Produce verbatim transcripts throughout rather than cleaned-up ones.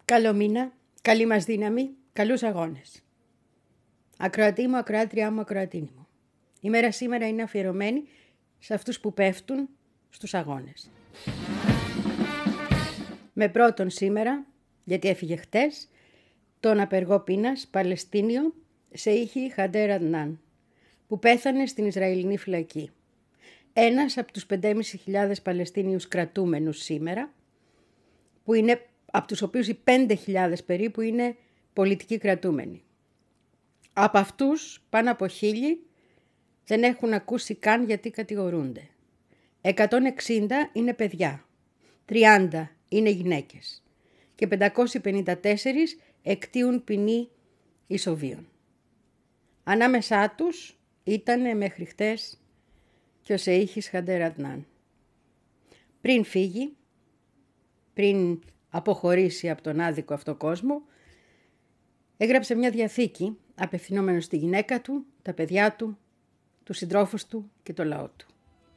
Καλό μήνα, καλή μας δύναμη, καλούς αγώνες. Ακροατή μου, ακροάτριά μου, ακροατίνη μου. Η μέρα σήμερα είναι αφιερωμένη σε αυτούς που πέφτουν στους αγώνες. Με πρώτον σήμερα, γιατί έφυγε χτες, τον απεργό πείνας Παλαιστίνιο Σεΐχη Χαντέρ Αντνάν, που πέθανε στην Ισραηλινή φυλακή. Ένας από τους πέντε χιλιάδες πεντακόσιους Παλαιστίνιους κρατούμενους σήμερα, που είναι, από τους οποίους οι πέντε χιλιάδες περίπου είναι πολιτικοί κρατούμενοι. Από αυτούς πάνω από χίλιοι δεν έχουν ακούσει καν γιατί κατηγορούνται. εκατόν εξήντα είναι παιδιά, τριάντα είναι γυναίκες και πεντακόσιοι πενήντα τέσσερα εκτείουν ποινή ισοβίων. Ανάμεσά τους ήταν μέχρι χτες και ο Σεΐχης Χαντέρ Αντνάν. Πριν φύγει, πριν αποχωρήσει από τον άδικο αυτό κόσμο, έγραψε μια διαθήκη απευθυνόμενο στη γυναίκα του, τα παιδιά του, τους συντρόφους του και το λαό του.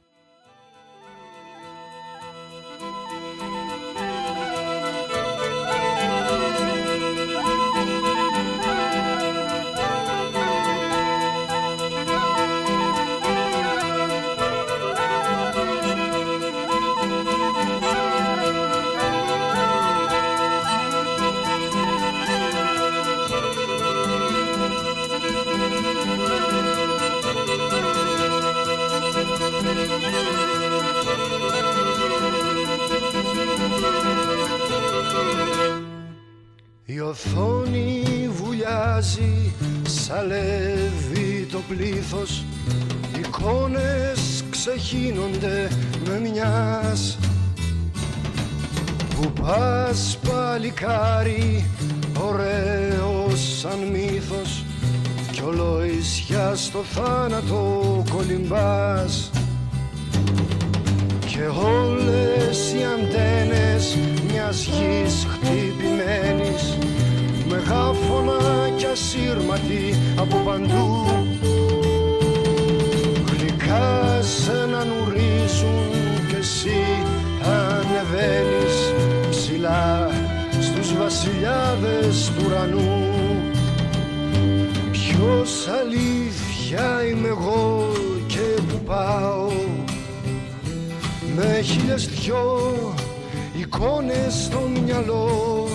Η οθόνη βουλιάζει, σαλεύει το πλήθος, εικόνες ξεχύνονται με μιας. Που πας παλικάρι, ωραίος σαν μύθος, κι ολοϊσιά στο θάνατο κολυμπάς. Και όλες οι αντένες μιας γης χτυπημένης, μεγάφωνα κι ασύρματοι από παντού, γλυκά σε να νουρίζουν κι εσύ ανεβαίνεις ψηλά στους βασιλιάδες του ουρανού. Ποιος αλήθεια είμαι εγώ και που πάω, με χίλιες δυο εικόνες στο μυαλό,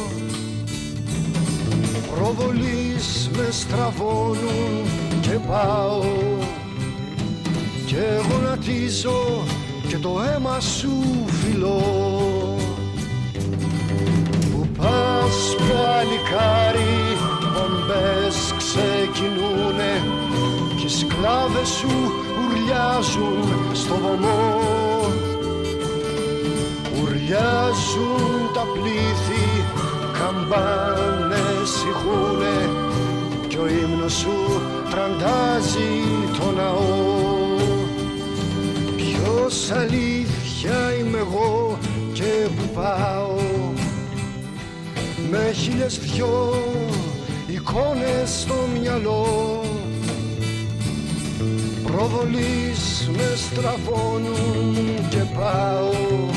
προβολείς με στραβώνουν και πάω και γονατίζω και το αίμα σου φιλώ. Που πας παλικάρι, μπομπές ξεκινούνε κι οι σκλάβες σου ουρλιάζουν στο βωμό. Ουρλιάζουν τα πλήθη, καμπάνες ηχούνε κι ο ύμνος σου τραντάζει το ναό. Ποιος αλήθεια είμαι εγώ και που πάω, με χίλιες δυο εικόνες στο μυαλό, προβολείς με στραβώνουν και πάω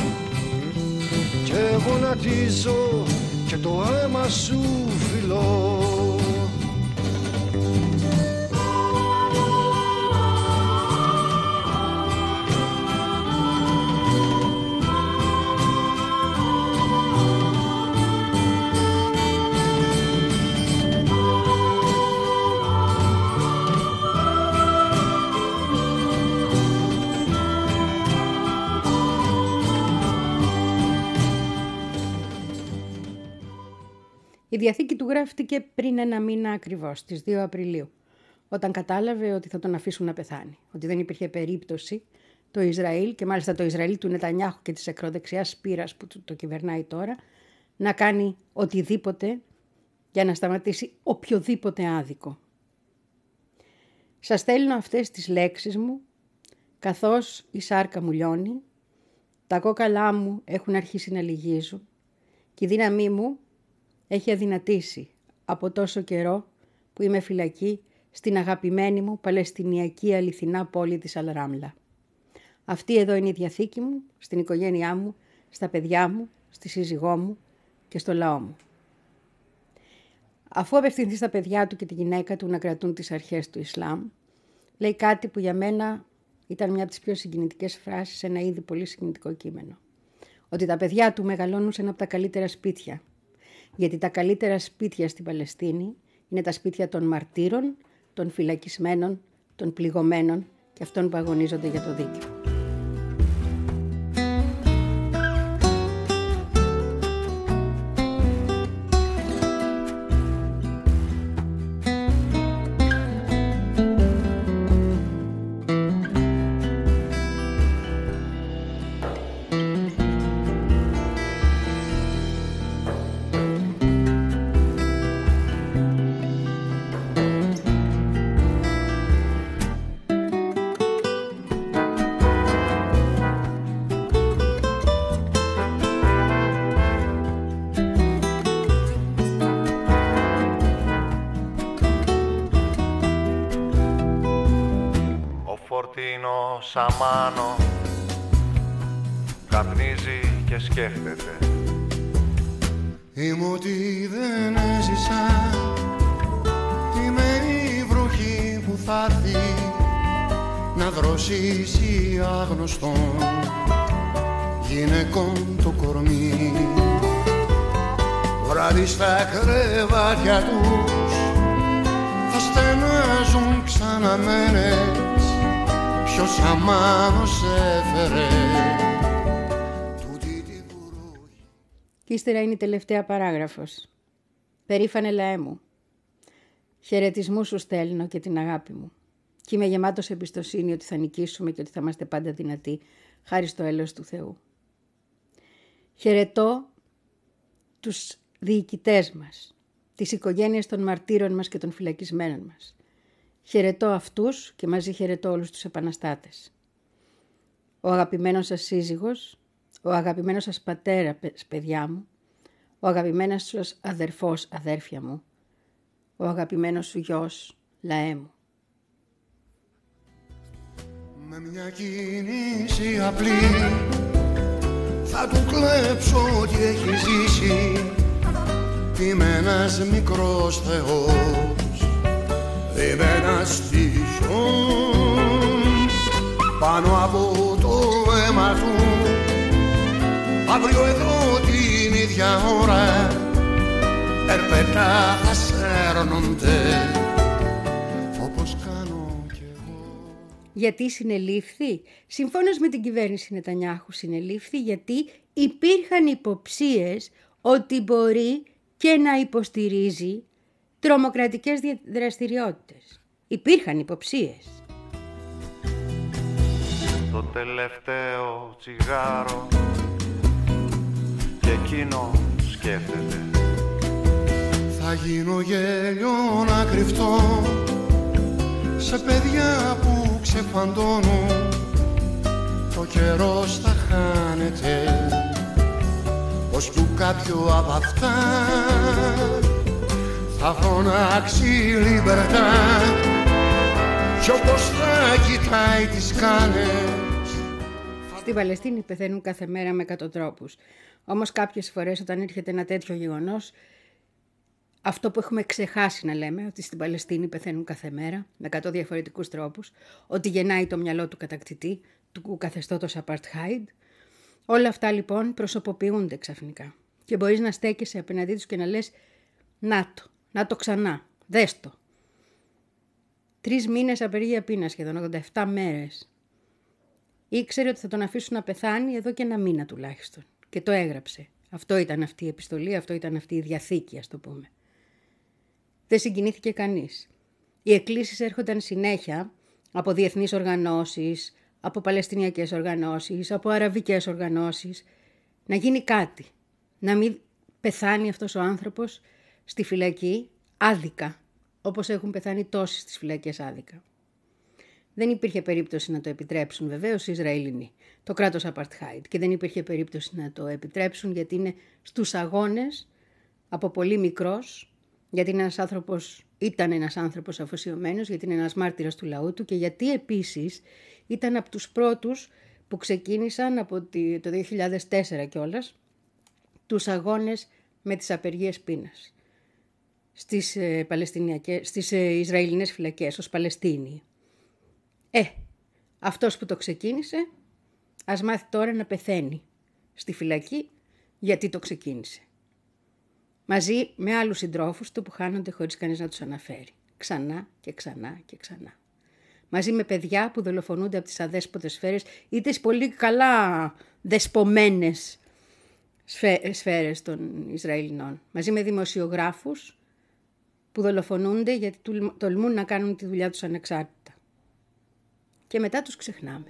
και γονατίζω και το αίμα σου φιλώ. Η διαθήκη του γράφτηκε πριν ένα μήνα ακριβώς, στις δύο Απριλίου, όταν κατάλαβε ότι θα τον αφήσουν να πεθάνει, ότι δεν υπήρχε περίπτωση το Ισραήλ, και μάλιστα το Ισραήλ του Νετανιάχου και της ακροδεξιάς σπήρας που το κυβερνάει τώρα, να κάνει οτιδήποτε για να σταματήσει οποιοδήποτε άδικο. Σας στέλνω αυτές τις λέξεις μου, καθώς η σάρκα μου λιώνει, τα κόκαλά μου έχουν αρχίσει να λυγίζουν και η δύναμή μου έχει αδυνατήσει από τόσο καιρό που είμαι φυλακή στην αγαπημένη μου παλαιστινιακή αληθινά πόλη της Αλ-Ράμλα. Αυτή εδώ είναι η διαθήκη μου, στην οικογένειά μου, στα παιδιά μου, στη σύζυγό μου και στο λαό μου. αφού απευθυνθεί στα παιδιά του και τη γυναίκα του να κρατούν τις αρχές του Ισλάμ, λέει κάτι που για μένα ήταν μια από τις πιο συγκινητικές φράσεις σε ένα ήδη πολύ συγκινητικό κείμενο. Ότι τα παιδιά του μεγαλώνουν σε ένα από τα καλύτερα σπίτια. Γιατί τα καλύτερα σπίτια στην Παλαιστίνη είναι τα σπίτια των μαρτύρων, των φυλακισμένων, των πληγωμένων και αυτών που αγωνίζονται για το δίκαιο. Σαμάνο καπνίζει και σκέφτεται. Είμαι ότι δεν έζησα, είμαι η βροχή που θα έρθει να δροσίσει άγνωστον γυναικών το κορμί. Βράδυ στα κρεβάτια τους θα στενάζουν ξαναμένες. Ποιος σαμάνος έφερε τούτη τη βροχή. Και ύστερα είναι η τελευταία παράγραφος. Περήφανε λαέ μου, χαιρετισμού σου στέλνω και την αγάπη μου. Και είμαι γεμάτος εμπιστοσύνη ότι θα νικήσουμε και ότι θα είμαστε πάντα δυνατοί, χάρη στο έλεος του Θεού. Χαιρετώ τους διοικητές μας, τις οικογένειες των μαρτύρων μας και των φυλακισμένων μας. Χαιρετώ αυτούς και μαζί χαιρετώ όλους τους επαναστάτες. Ο αγαπημένος σας σύζυγος, ο αγαπημένος σας πατέρα, παιδιά μου, ο αγαπημένος σας αδερφός, αδέρφια μου, ο αγαπημένος σου γιος, λαέ μου. Με μια κίνηση απλή θα του κλέψω ό,τι έχει ζήσει. Είμαι ένας μικρός θεός, είμαι ένας τυχόν πάνω από το αίμα του. Αύριο εδώ την ίδια ώρα ερπετά θα σέρνονται όπως κάνω κι εγώ. Γιατί συνελήφθη? Συμφώνως με την κυβέρνηση Νετανιάχου συνελήφθη γιατί υπήρχαν υποψίες ότι μπορεί και να υποστηρίζει τρομοκρατικές δραστηριότητες. Υπήρχαν υποψίες. Το τελευταίο τσιγάρο και εκείνο σκέφτεται. Θα γίνω γέλιο να κρυφτώ σε παιδιά που ξεφαντώνουν. Το καιρός θα χάνεται ως που κάποιο από αυτά θα φωνάξει λιμπερτά κι όπως θα κοιτάει τις κάνες. Στην Παλαιστίνη πεθαίνουν κάθε μέρα με εκατό τρόπους. Όμως κάποιες φορές όταν έρχεται ένα τέτοιο γεγονός, αυτό που έχουμε ξεχάσει να λέμε, ότι στην Παλαιστίνη πεθαίνουν κάθε μέρα με εκατό διαφορετικούς τρόπους, ότι γεννάει το μυαλό του κατακτητή, του καθεστώτος Apartheid, όλα αυτά λοιπόν προσωποποιούνται ξαφνικά. Και μπορείς να στέκεσαι απέναντί τους και να λες «Να το, να το ξανά, δες το». Τρεις μήνες απεργία πείνας, σχεδόν ογδόντα επτά μέρες. Ήξερε ότι θα τον αφήσουν να πεθάνει εδώ και ένα μήνα τουλάχιστον. Και το έγραψε. Αυτό ήταν αυτή η επιστολή, αυτό ήταν αυτή η διαθήκη, ας το πούμε. Δεν συγκινήθηκε κανείς. Οι εκκλήσεις έρχονταν συνέχεια από διεθνείς οργανώσεις, από παλαιστινιακές οργανώσεις, από αραβικές οργανώσεις, να γίνει κάτι. Να μην πεθάνει αυτός ο άνθρωπος στη φυλακή άδικα, όπως έχουν πεθάνει τόσοι στις φυλακές άδικα. Δεν υπήρχε περίπτωση να το επιτρέψουν βεβαίως οι Ισραηλινοί, το κράτος Apartheid, και δεν υπήρχε περίπτωση να το επιτρέψουν γιατί είναι στους αγώνες από πολύ μικρός, γιατί είναι ένας άνθρωπος, ήταν ένας άνθρωπος αφοσιωμένος, γιατί είναι ένας μάρτυρας του λαού του και γιατί επίσης ήταν από τους πρώτους που ξεκίνησαν από το δύο χιλιάδες τέσσερα κιόλας τους αγώνες με τις απεργίες πείνας. στις, ε, Παλαιστινιακές, στις ε, Ισραηλινές φυλακές ως Παλαιστίνοι. Ε, αυτός που το ξεκίνησε, ας μάθει τώρα να πεθαίνει στη φυλακή γιατί το ξεκίνησε. Μαζί με άλλους συντρόφους του που χάνονται χωρίς κανείς να τους αναφέρει. Ξανά και ξανά και ξανά. Μαζί με παιδιά που δολοφονούνται από τις αδέσποτες σφαίρες ή τις πολύ καλά δεσπομένες σφαίρες των Ισραηλινών. Μαζί με δημοσιογράφους που δολοφονούνται γιατί τολμούν να κάνουν τη δουλειά τους ανεξάρτητα. Και μετά τους ξεχνάμε.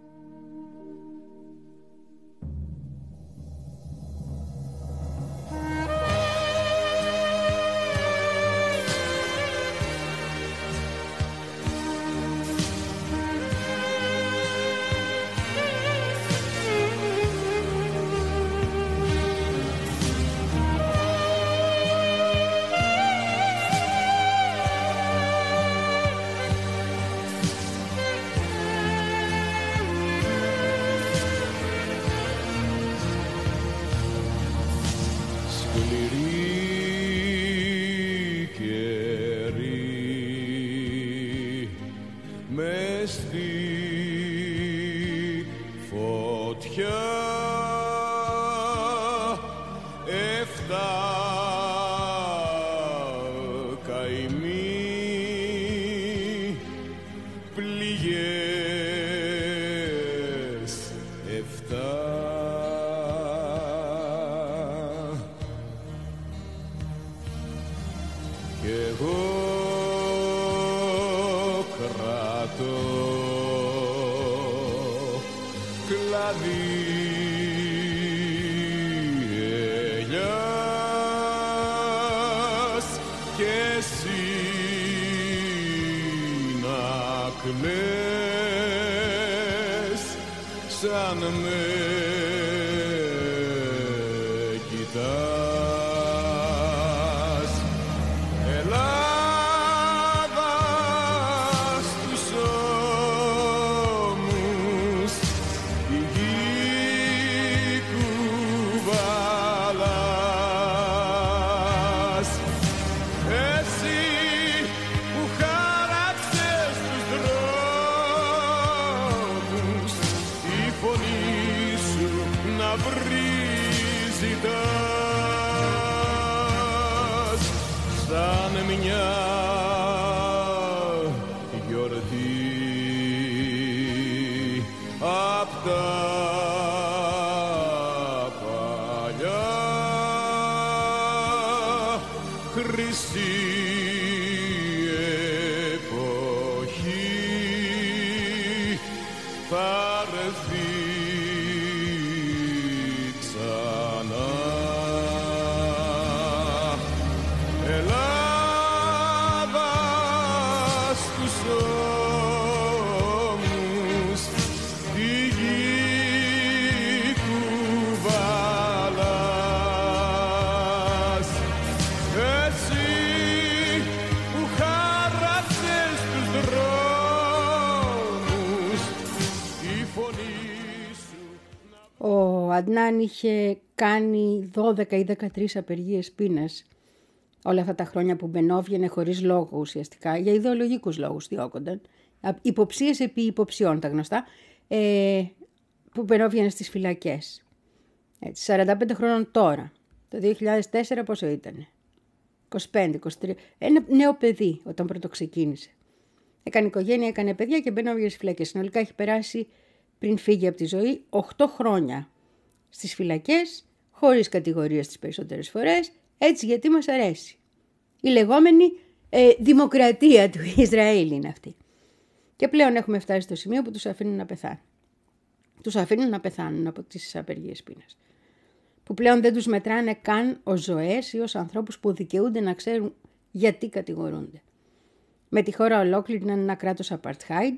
Ο Αντνάν είχε κάνει δώδεκα ή δεκατρείς απεργίες πείνας όλα αυτά τα χρόνια που μπαινόβγαινε χωρίς λόγο ουσιαστικά, για ιδεολογικούς λόγους διώκονταν. Υποψίες επί υποψιών τα γνωστά, ε, που μπαινόβγαινε στις φυλακές. Έτσι, σαράντα πέντε χρόνων τώρα, το δύο χιλιάδες τέσσερα πόσο ήτανε, είκοσι πέντε είκοσι τρία, ένα νέο παιδί όταν πρώτο ξεκίνησε. Έκανε οικογένεια, έκανε παιδιά και μπαινόβγαινε στις φυλακές. Συνολικά έχει περάσει πριν φύγει από τη ζωή οκτώ χρόνια στις φυλακές, χωρίς κατηγορίες τις περισσότερες φορές, έτσι γιατί μας αρέσει. Η λεγόμενη ε, δημοκρατία του Ισραήλ είναι αυτή. Και πλέον έχουμε φτάσει στο σημείο που τους αφήνουν να πεθάνουν. Τους αφήνουν να πεθάνουν από τις απεργίες πείνας. Που πλέον δεν τους μετράνε καν ως ζωές ή ως ανθρώπους που δικαιούνται να ξέρουν γιατί κατηγορούνται. Με τη χώρα ολόκληρη να είναι ένα κράτος apartheid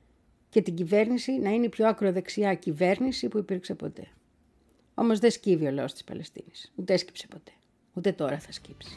και την κυβέρνηση να είναι η πιο ακροδεξιά κυβέρνηση που υπήρξε ποτέ. Όμως δεν σκύβει ο λαός της Παλαιστίνης. Ούτε έσκυψε ποτέ. Ούτε τώρα θα σκύψει.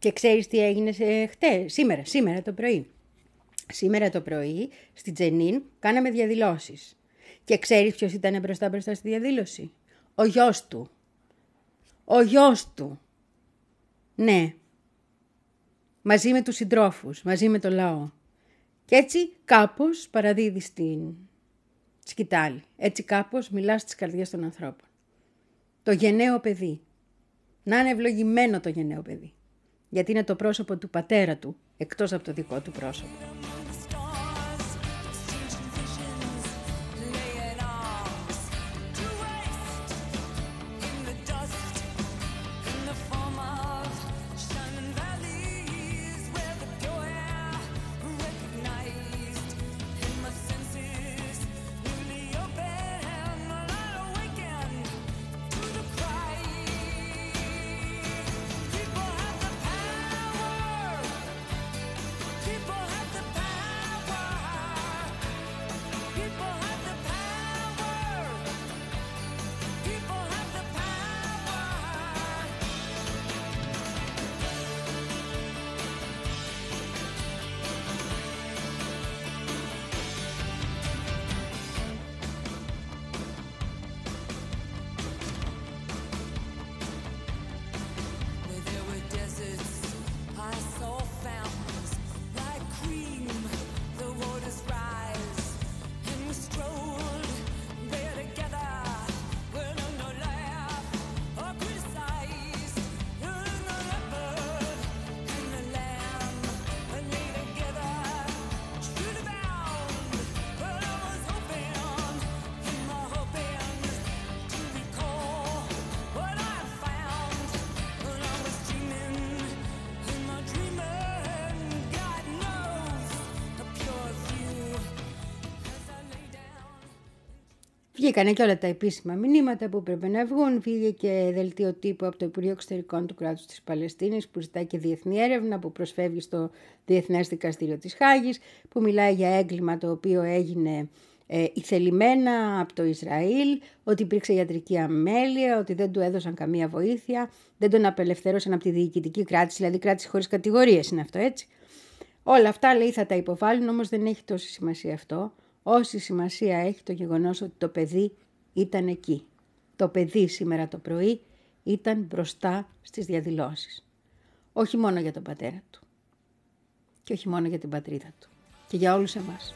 Και ξέρεις τι έγινε σε χτες, σήμερα, σήμερα το πρωί. Σήμερα το πρωί στη Τζενίν κάναμε διαδηλώσεις. Και ξέρεις ποιος ήταν μπροστά μπροστά στη διαδήλωση? Ο γιος του. Ο γιος του. Ναι. Μαζί με τους συντρόφους, μαζί με το λαό. Και έτσι κάπως παραδίδεις την σκητάλη. Έτσι κάπως μιλάς στις καρδιές των ανθρώπων. Το γενναίο παιδί. Να είναι ευλογημένο το γενναίο παιδί. Γιατί είναι το πρόσωπο του πατέρα του, εκτός από το δικό του πρόσωπο. Βγήκανε και όλα τα επίσημα μηνύματα που πρέπει να βγουν. Βγήκε και δελτίο τύπου από το Υπουργείο Εξωτερικών του κράτους της Παλαιστίνης που ζητάει και διεθνή έρευνα, που προσφεύγει στο Διεθνές Δικαστήριο της Χάγης, που μιλάει για έγκλημα το οποίο έγινε ε, ηθελημένα από το Ισραήλ, ότι υπήρξε ιατρική αμέλεια, ότι δεν του έδωσαν καμία βοήθεια, δεν τον απελευθέρωσαν από τη διοικητική κράτηση, δηλαδή κράτηση χωρίς κατηγορίες είναι αυτό, έτσι. Όλα αυτά λέει θα τα υποβάλουν, όμως δεν έχει τόση σημασία αυτό. Όση σημασία έχει το γεγονός ότι το παιδί ήταν εκεί. Το παιδί σήμερα το πρωί ήταν μπροστά στις διαδηλώσεις. Όχι μόνο για τον πατέρα του. Και όχι μόνο για την πατρίδα του. Και για όλους εμάς.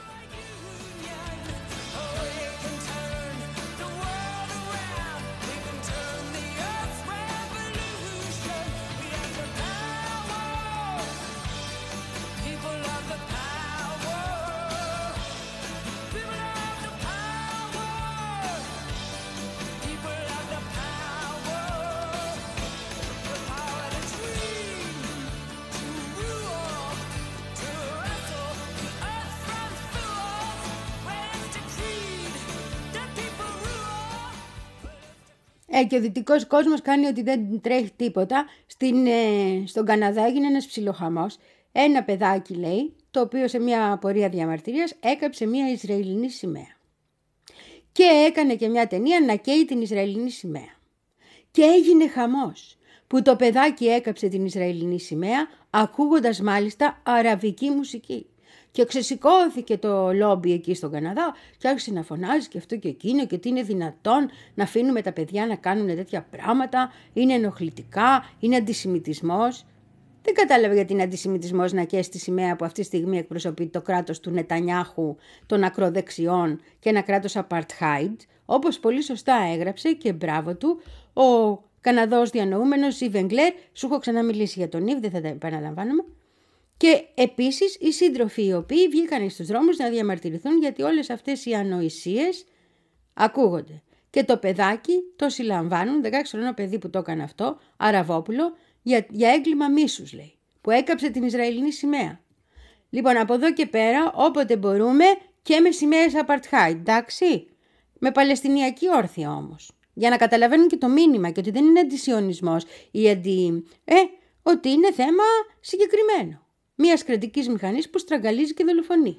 Ε, και ο δυτικός κόσμος κάνει ότι δεν τρέχει τίποτα. Στην, ε, στον Καναδά έγινε ένας ψιλοχαμός. Ένα παιδάκι, λέει, το οποίο σε μια πορεία διαμαρτυρίας έκαψε μια Ισραηλινή σημαία. Και έκανε και μια ταινία να καίει την Ισραηλινή σημαία. Και έγινε χαμός που το παιδάκι έκαψε την Ισραηλινή σημαία ακούγοντας μάλιστα αραβική μουσική. Και ξεσηκώθηκε το λόμπι εκεί στον Καναδά και άρχισε να φωνάζει και αυτό και εκείνο και τι είναι δυνατόν να αφήνουμε τα παιδιά να κάνουν τέτοια πράγματα, είναι ενοχλητικά, είναι αντισημιτισμός. Δεν κατάλαβε γιατί είναι αντισημιτισμός να καίει τη σημαία που αυτή τη στιγμή εκπροσωπεί το κράτος του Νετανιάχου των ακροδεξιών και ένα κράτος apartheid, όπως πολύ σωστά έγραψε και μπράβο του ο Καναδός διανοούμενος Ιβ Εγκλέρ. Σου έχω ξαναμιλήσει για τον Ιβ, δεν θα τα επαναλαμβάνομαι. Και επίσης οι σύντροφοι οι οποίοι βγήκαν στους δρόμους να διαμαρτυρηθούν γιατί όλες αυτές οι ανοησίες ακούγονται. Και το παιδάκι το συλλαμβάνουν, δεκαέξι χρονών παιδί που το έκανε αυτό, Αραβόπουλο, για, για έγκλημα μίσους λέει, που έκαψε την Ισραηλινή σημαία. Λοιπόν, από εδώ και πέρα όποτε μπορούμε και με σημαίες apartheid, εντάξει, με παλαιστινιακή όρθια όμως. Για να καταλαβαίνουν και το μήνυμα και ότι δεν είναι αντισιωνισμός ή αντι... Ε, ότι είναι θέμα συγκεκριμένο. Μιας κρατικής μηχανής που στραγγαλίζει και δολοφονεί.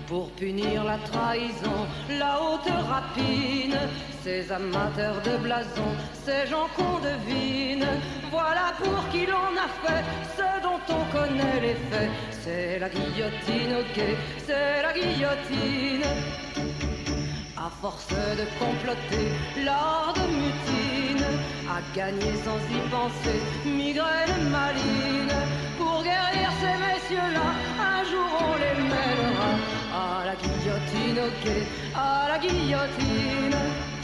Pour punir la trahison, la haute rapine, ces amateurs de blason, ces gens qu'on devine, voilà pour qui l'on a fait ce dont on connaît les faits. C'est la guillotine, ok, c'est la guillotine. À force de comploter, l'art de mutine a gagné sans y penser, migraine maline. Pour guérir ces messieurs-là, un jour on les mènera à la guillotine, ok, à la guillotine.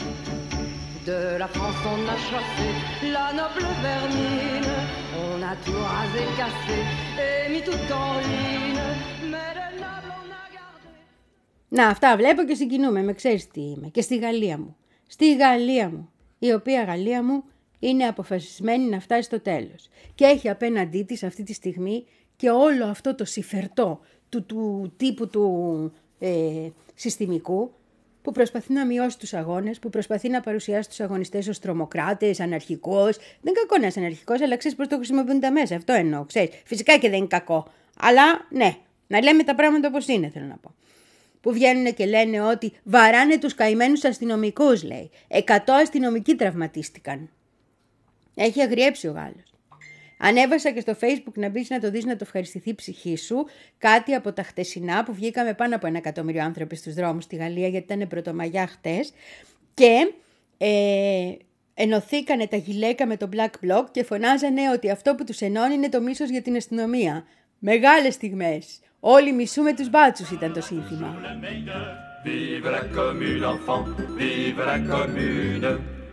De la France on a chassé la noble vermine, on a tout rasé, cassé et mis tout en ruine. Mais de noble on a gardé. Να, αυτά βλέπω και συγκινούμε, με ξέρεις τι είμαι. Και στη Γαλλία μου. Στη Γαλλία μου. Η οποία Γαλλία μου είναι αποφασισμένη να φτάσει στο τέλος. Και έχει απέναντί της αυτή τη στιγμή και όλο αυτό το συμφερτό του, του τύπου του ε, συστημικού, που προσπαθεί να μειώσει τους αγώνες, που προσπαθεί να παρουσιάσει τους αγωνιστές ως τρομοκράτες, αναρχικός. Δεν είναι κακό να είσαι αναρχικός, αλλά ξέρεις πώς το χρησιμοποιούν τα μέσα. Αυτό εννοώ, ξέρεις. Φυσικά και δεν είναι κακό. Αλλά ναι, να λέμε τα πράγματα όπως είναι, θέλω να πω. Που βγαίνουν και λένε ότι βαράνε τους καημένους αστυνομικούς, λέει. Εκατό αστυνομικοί τραυματίστηκαν. Έχει αγριέψει ο Γάλλος. Ανέβασα και στο Facebook να μπεις να το δεις, να το ευχαριστηθεί η ψυχή σου. Κάτι από τα χτεσινά που βγήκαμε πάνω από ένα εκατομμύριο άνθρωποι στους δρόμους στη Γαλλία, γιατί ήταν πρωτομαγιά χτες. Και ε, ενωθήκανε τα γυλαίκα με το Black Bloc και φωνάζανε ότι αυτό που τους ενώνει είναι το μίσος για την αστυνομία. Μεγάλες στιγμές. Όλοι μισούμε τους μπάτσους ήταν το σύνθημα. Vive la commune, enfant, vive la commune.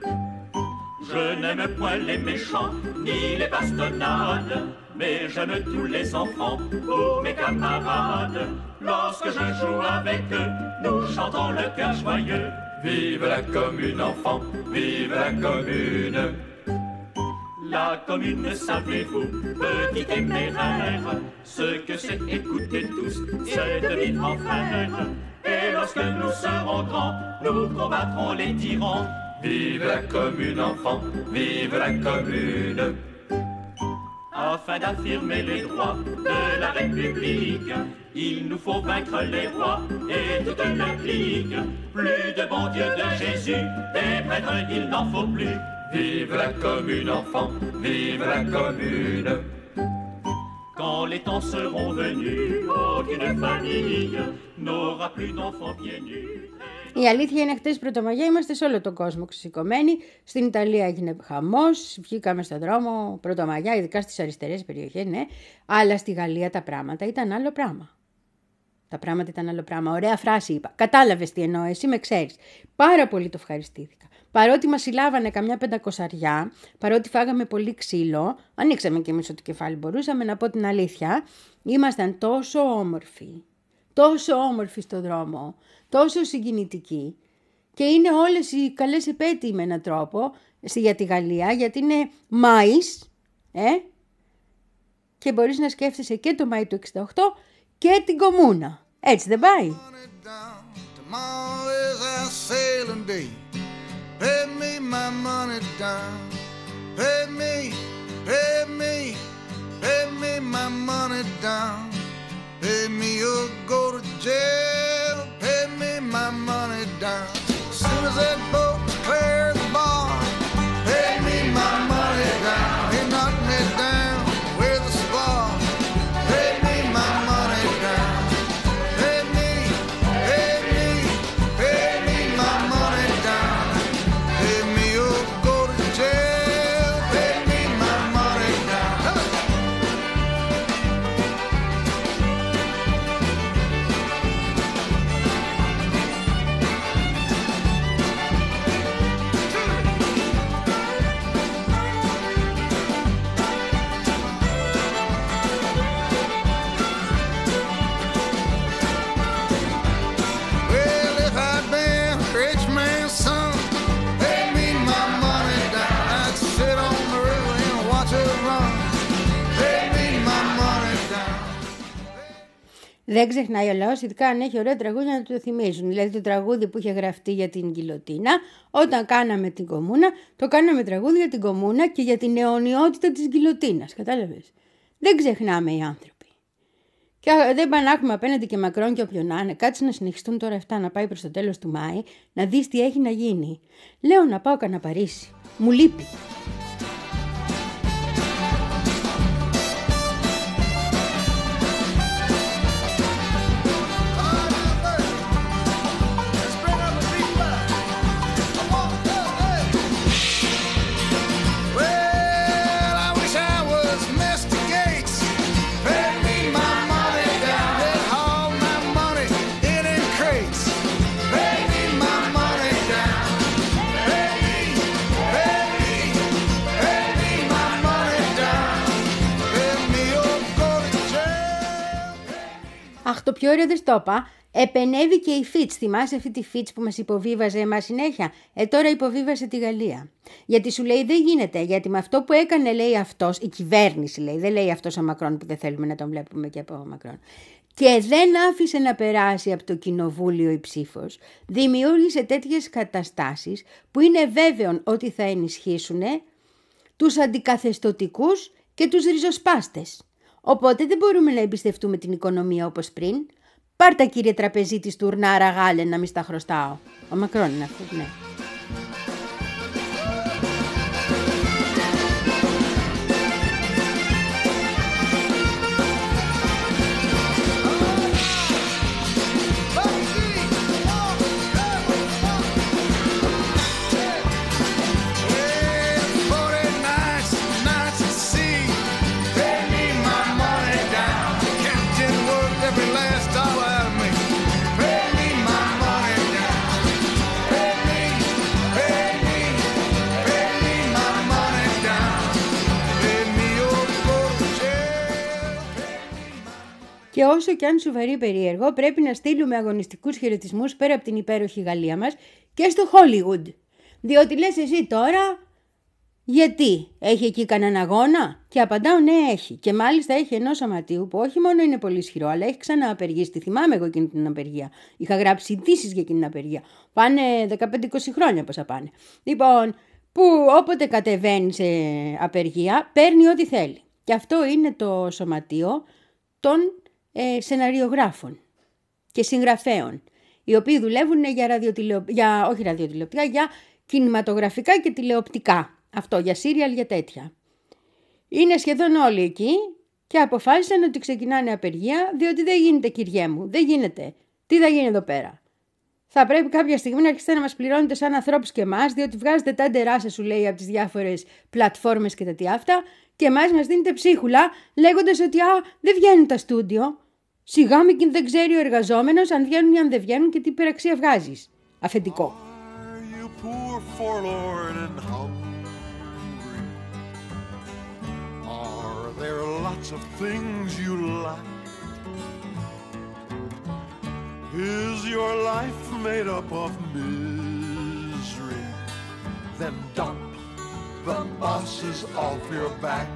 Je n'aime point les méchants, ni les bastonnades, mais j'aime tous les enfants, tous mes camarades. Lorsque je joue avec eux, nous chantons le cœur joyeux. Vive la commune, enfant, vive la commune. La commune, savez-vous, petit téméraire, ce que c'est écouter tous, c'est de vivre en frères. Et lorsque nous serons grands, nous combattrons les tyrans. Vive la commune, enfant, vive la commune. Afin d'affirmer les droits de la République, il nous faut vaincre les rois et toute leur clique. Plus de bon Dieu de Jésus, des prêtres il n'en faut plus. Vive la commune, enfant, vive la commune. Quand les temps seront venus, aucune famille n'aura plus d'enfants pieds nus. Η αλήθεια είναι, χτες Πρωτομαγιά είμαστε σε όλο τον κόσμο ξεσηκωμένοι. Στην Ιταλία έγινε χαμός, βγήκαμε στον δρόμο Πρωτομαγιά, ειδικά στις αριστερές περιοχές, ναι. Αλλά στη Γαλλία τα πράγματα ήταν άλλο πράγμα. Τα πράγματα ήταν άλλο πράγμα. Ωραία φράση είπα. Κατάλαβες τι εννοώ, εσύ με ξέρεις. Πάρα πολύ το ευχαριστήθηκα. Παρότι μας συλλάβανε καμιά πεντακοσαριά, παρότι φάγαμε πολύ ξύλο, ανοίξαμε και εμείς ό,τι κεφάλι μπορούσαμε, να πω την αλήθεια, ήμασταν τόσο όμορφοι. Τόσο όμορφοι στον δρόμο, τόσο συγκινητικοί, και είναι όλες οι καλές επέτειοι με έναν τρόπο για τη Γαλλία, γιατί είναι Μάης, ε, και μπορείς να σκέφτεσαι και το Μάη του εξήντα οκτώ και την Κομμούνα. Έτσι δεν πάει? Pay me my money down. Pay me, pay me, pay me my money down. Pay me or go to jail. Pay me my money down. As soon as that boat clears the bar, pay me my money down. He knocked me down with a spar. Pay me my money down. Pay me, pay me, pay me my money down. Pay me or go to jail. Pay me my money down. Well, if I'd been a rich man's son, pay me my money down. I'd sit on the river and watch it run. Pay me my money down. Δεν ξεχνάει ο λαός, ειδικά αν έχει ωραία τραγούδια, να του το θυμίζουν. Δηλαδή το τραγούδι που είχε γραφτεί για την γκιλοτίνα, όταν κάναμε την Κομμούνα, το κάναμε τραγούδι για την Κομμούνα και για την αιωνιότητα της γκιλοτίνας. Κατάλαβες? Δεν ξεχνάμε οι άνθρωποι. Και δεν πάνε να έχουμε απέναντι και Μακρόν και όποιον να είναι. Κάτσε να συνεχιστούν τώρα αυτά, να πάει προς το τέλος του Μάη, να δεις τι έχει να γίνει. Λέω να πάω κανένα Παρίσι. Μου λείπει. Αχ, το πιο ωραίο δεν στο είπα. Επενέβη και η Φίτς. Θυμάσαι αυτή τη Φίτς που μας υποβίβαζε εμάς συνέχεια? Ε, τώρα υποβίβασε τη Γαλλία. Γιατί σου λέει δεν γίνεται. Γιατί με αυτό που έκανε, λέει αυτός, η κυβέρνηση λέει, δεν λέει αυτός ο Μακρόν που δεν θέλουμε να τον βλέπουμε και από Μακρόν. Και δεν άφησε να περάσει από το κοινοβούλιο η ψήφος. Δημιούργησε τέτοιες καταστάσεις που είναι βέβαιο ότι θα ενισχύσουν τους αντικαθεστωτικούς και τους ριζοσπάστες. Οπότε δεν μπορούμε να εμπιστευτούμε την οικονομία όπως πριν. Πάρτα κύριε τραπεζίτης τουρνάρα γάλε να μην στα χρωστάω. Ο Μακρόν είναι αυτός, ναι. Και όσο κι αν σου βαρύ περίεργο, πρέπει να στείλουμε αγωνιστικούς χαιρετισμούς πέρα από την υπέροχη Γαλλία μας και στο Hollywood. Διότι λες εσύ τώρα, γιατί έχει εκεί κανέναν αγώνα? Και απαντάω ναι, έχει. Και μάλιστα έχει ενός σωματείου που όχι μόνο είναι πολύ ισχυρό, αλλά έχει ξανααπεργήσει. Τη θυμάμαι εγώ εκείνη την απεργία. Είχα γράψει ειδήσεις για εκείνη την απεργία. Πάνε δεκαπέντε είκοσι χρόνια πόσα πάνε. Λοιπόν, που όποτε κατεβαίνει σε απεργία, παίρνει ό,τι θέλει. Και αυτό είναι το σωματείο των Ε, σεναριογράφων και συγγραφέων, οι οποίοι δουλεύουν για, ραδιοτηλεο... για... όχι ραδιοτηλεοπτικά, για κινηματογραφικά και τηλεοπτικά. Αυτό, για σύριαλ, για τέτοια. Είναι σχεδόν όλοι εκεί και αποφάσισαν ότι ξεκινάνε απεργία, διότι δεν γίνεται, κυριέ μου, δεν γίνεται. Τι θα γίνει εδώ πέρα? Θα πρέπει κάποια στιγμή να αρχίσετε να μας πληρώνετε σαν ανθρώπους και εμάς, διότι βγάζετε τα ντερά σας, σου λέει, από τις διάφορες πλατφόρμες και τέτοια αυτά, και εμάς μας δίνετε ψίχουλα, λέγοντας ότι α, δεν βγαίνουν τα στούντιο. Σιγά μην δεν ξέρει ο εργαζόμενος αν βγαίνουν ή αν δεν βγαίνουν και τι υπεραξία βγάζεις. Αφεντικό. Is your life made up of misery? Then dump the bosses off your back.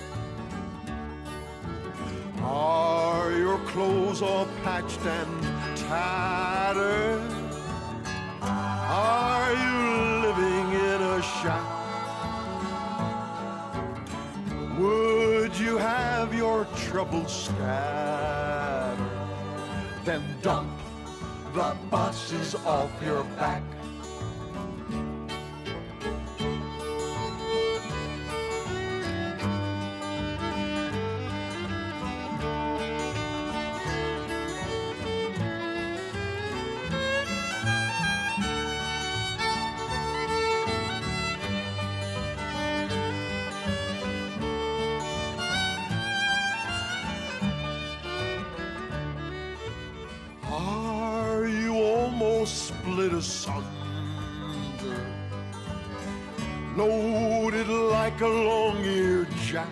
Are your clothes all patched and tattered? Are you living in a shack? Would you have your troubles scattered? Then dump the bosses off your back. Split asunder, loaded like a long-eared jack.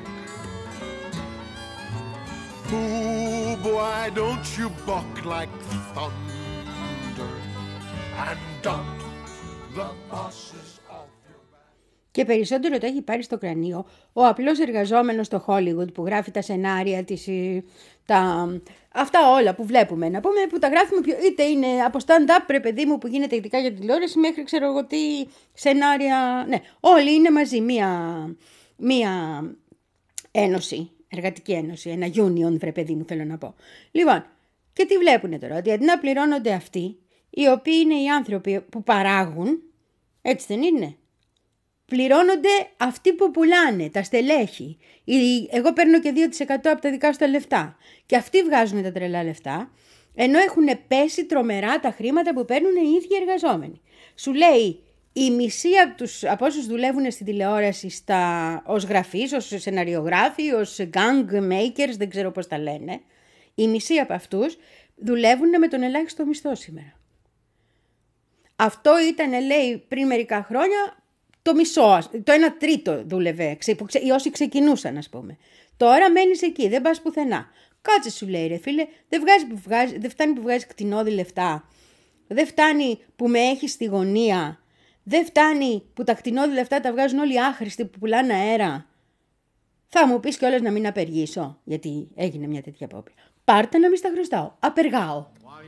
Ooh, why don't you buck like thunder and dump the bosses off your back. Και περισσότερο το έχει πάρει στο κρανίο ο απλός εργαζόμενος στο Hollywood που γράφει τα σενάρια της, τα... αυτά όλα που βλέπουμε, να πούμε, που τα γράφουμε πιο... είτε είναι από stand-up, ρε παιδί μου, που γίνεται ειδικά για τηλεόραση, μέχρι ξέρω εγώ τι σενάρια. Ναι, όλοι είναι μαζί, μία, μία ένωση. Εργατική Ένωση, ένα union, βρε παιδί μου, θέλω να πω. Λοιπόν, και τι βλέπουν τώρα, ότι αντί να πληρώνονται αυτοί, οι οποίοι είναι οι άνθρωποι που παράγουν, έτσι δεν είναι. Πληρώνονται αυτοί που πουλάνε, τα στελέχη. Εγώ παίρνω και δύο τοις εκατό από τα δικά σου τα λεφτά. Και αυτοί βγάζουν τα τρελά λεφτά, ενώ έχουν πέσει τρομερά τα χρήματα που παίρνουν οι ίδιοι εργαζόμενοι. Σου λέει, η μισή από, τους, από όσους δουλεύουν στην τηλεόραση στα, ως γραφείς, ως σεναριογράφοι, ως gang makers, δεν ξέρω πώς τα λένε, η μισή από αυτούς δουλεύουν με τον ελάχιστο μισθό σήμερα. Αυτό ήταν, λέει, πριν μερικά χρόνια το μισό, το ένα τρίτο δούλευε, οι όσοι ξεκινούσαν, ας πούμε. Τώρα μένεις εκεί, δεν πας πουθενά. Κάτσε, σου λέει, ρε φίλε, δεν, βγάζει που βγάζει, δεν φτάνει που βγάζεις κτηνόδη λεφτά, δεν φτάνει που με έχεις στη γωνία, δεν φτάνει που τα κτηνόδη λεφτά τα βγάζουν όλοι άχρηστοι που πουλάνε αέρα. Θα μου πεις κιόλας να μην απεργήσω, γιατί έγινε μια τέτοια απόπειρα. Πάρτε να μην στα χρωστάω, απεργάω.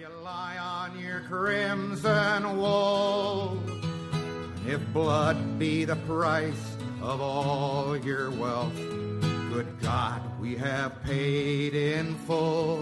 If blood be the price of all your wealth, good God, we have paid in full.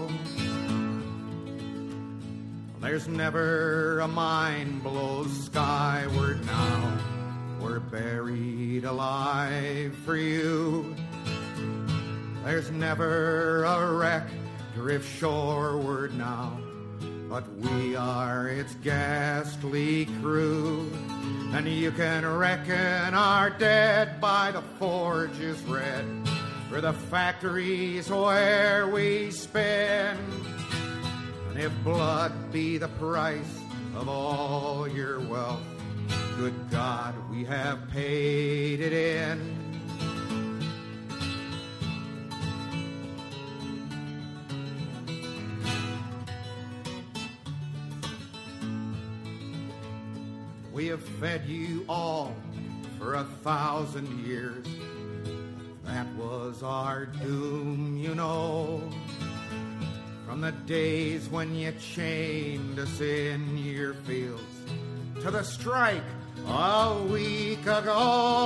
There's never a mine below skyward now. We're buried alive for you. There's never a wreck drift shoreward now, but we are its ghastly crew. And you can reckon our dead by the forges red, for the factories where we spend. And if blood be the price of all your wealth, good God, we have paid it in. We have fed you all for a thousand years. That was our doom, you know. From the days when you chained us in your fields to the strike a week ago.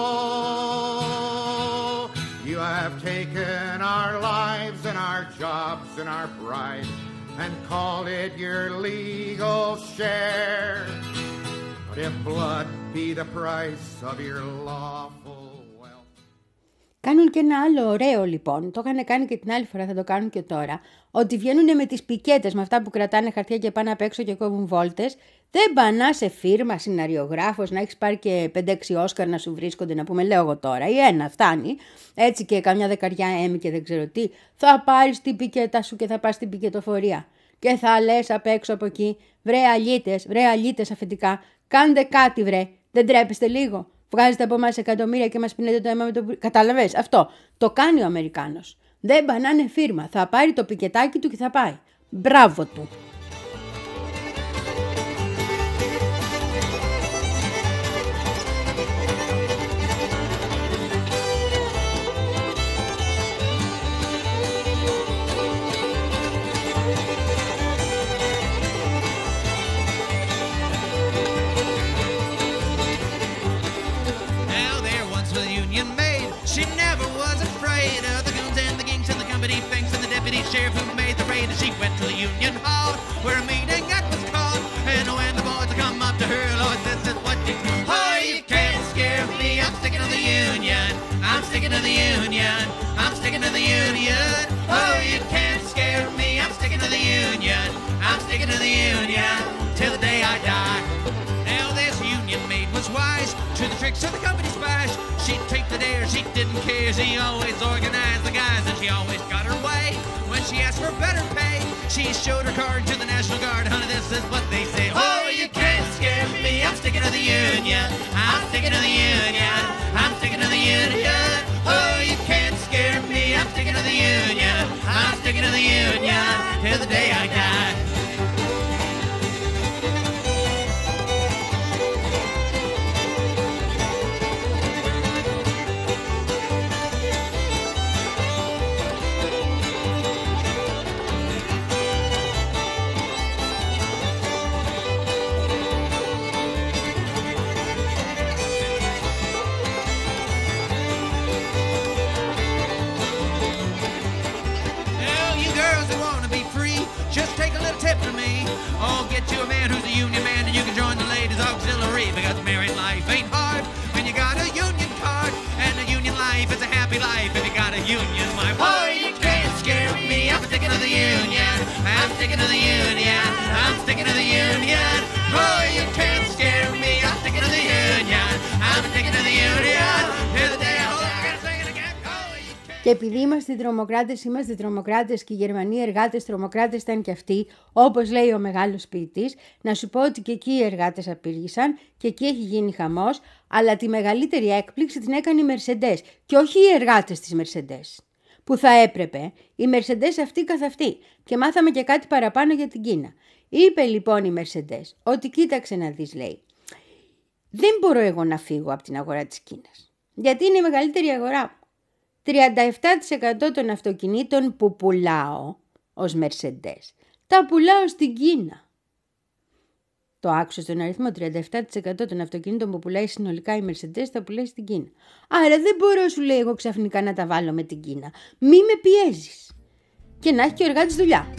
You have taken our lives and our jobs and our pride and called it your legal share. But if blood be the price of your lawful wealth. Κάνουν και ένα άλλο ωραίο λοιπόν, το είχαν κάνει και την άλλη φορά, θα το κάνουν και τώρα, ότι βγαίνουν με τις πικέτες, με αυτά που κρατάνε χαρτιά και πάνε απ' έξω και κόβουν βόλτες. Δεν πανά σε φίρμα, σιναριογράφος, να έχεις πάρει και πέντε έξι Όσκαρ να σου βρίσκονται, να πούμε, λέω εγώ τώρα, ή ένα φτάνει, έτσι και καμιά δεκαριά Έμι και δεν ξέρω τι, θα πάρεις την πικέτα σου και θα πας στην πικετοφορία. Και θα λες απ' έξω από εκεί, βρε αλίτες, βρε αλίτες αφεντικά, κάντε κάτι βρε, δεν τρέπεστε λίγο. Βγάζετε από εμάς εκατομμύρια και μας πίνετε το αίμα με το... Κατάλαβες, αυτό το κάνει ο Αμερικάνος. Δεν μπανάνε φίρμα, θα πάρει το πικετάκι του και θα πάει. Μπράβο του. Sheriff who made the raid, and she went to the Union Hall where a meeting that was called. And when the boys come up to her, Lord, this is what you oh, you can't scare me. I'm sticking to the Union. I'm sticking to the Union. I'm sticking to the Union. Oh, you can't scare me. I'm sticking to the Union. I'm sticking to the Union till the day I die. Now this Union maid was wise to the tricks of the company's spies. She'd take the dare, she didn't care. She always organized the guys, and she always got her way. When she asked for better pay, she showed her card to the National Guard. Honey, this is what they say. Oh, you can't scare me. I'm sticking to the Union. I'm sticking to the Union. I'm sticking to the Union. Oh, you can't scare me. I'm sticking to the Union. I'm sticking to the Union till the day I die. Και επειδή είμαστε τρομοκράτες, είμαστε τρομοκράτες και οι Γερμανοί εργάτες τρομοκράτες ήταν και αυτοί, όπως λέει ο μεγάλος ποιητής, να σου πω ότι και εκεί οι εργάτες απήργησαν και εκεί έχει γίνει χαμός, αλλά τη μεγαλύτερη έκπληξη την έκανε η Mercedes και όχι οι εργάτες της Mercedes, που θα έπρεπε η Mercedes αυτή καθ' αυτή. Και μάθαμε και κάτι παραπάνω για την Κίνα. Είπε λοιπόν η Mercedes ότι κοίταξε να δεις, λέει, δεν μπορώ εγώ να φύγω από την αγορά της Κίνας, γιατί είναι η μεγαλύτερη αγορά μου. τριάντα επτά τοις εκατό των αυτοκινήτων που πουλάω ως Mercedes τα πουλάω στην Κίνα. Το άκουσα στον αριθμό, τριάντα επτά τοις εκατό των αυτοκινήτων που πουλάει συνολικά η Mercedes τα πουλάει στην Κίνα. Άρα δεν μπορώ, σου λέει, εγώ ξαφνικά να τα βάλω με την Κίνα. Μη με πιέζεις. Και να έχει και ο εργάτης δουλειά.